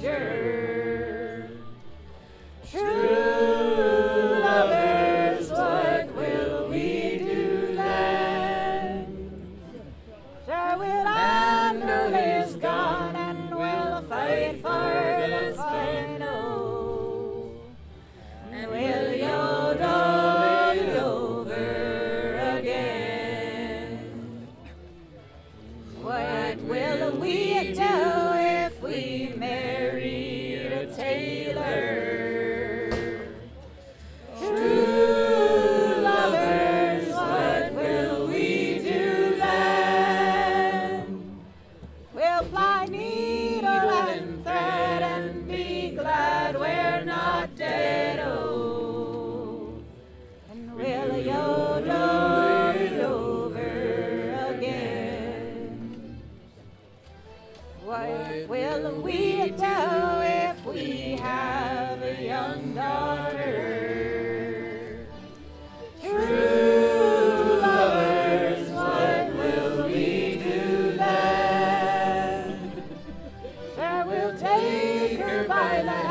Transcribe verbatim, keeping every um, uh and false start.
soldier. True lovers, what will we do then? Sure, we'll handle his gun and we'll fight for the final. And we'll yodel it over again. What will we do if we married a tailor? True lovers, what will we do then? We'll ply needle and thread and be glad we're not dead, oh. And we'll yodel it over again. What will we do if we have a young daughter? True lovers, what will we do then? Sure, we'll take her by the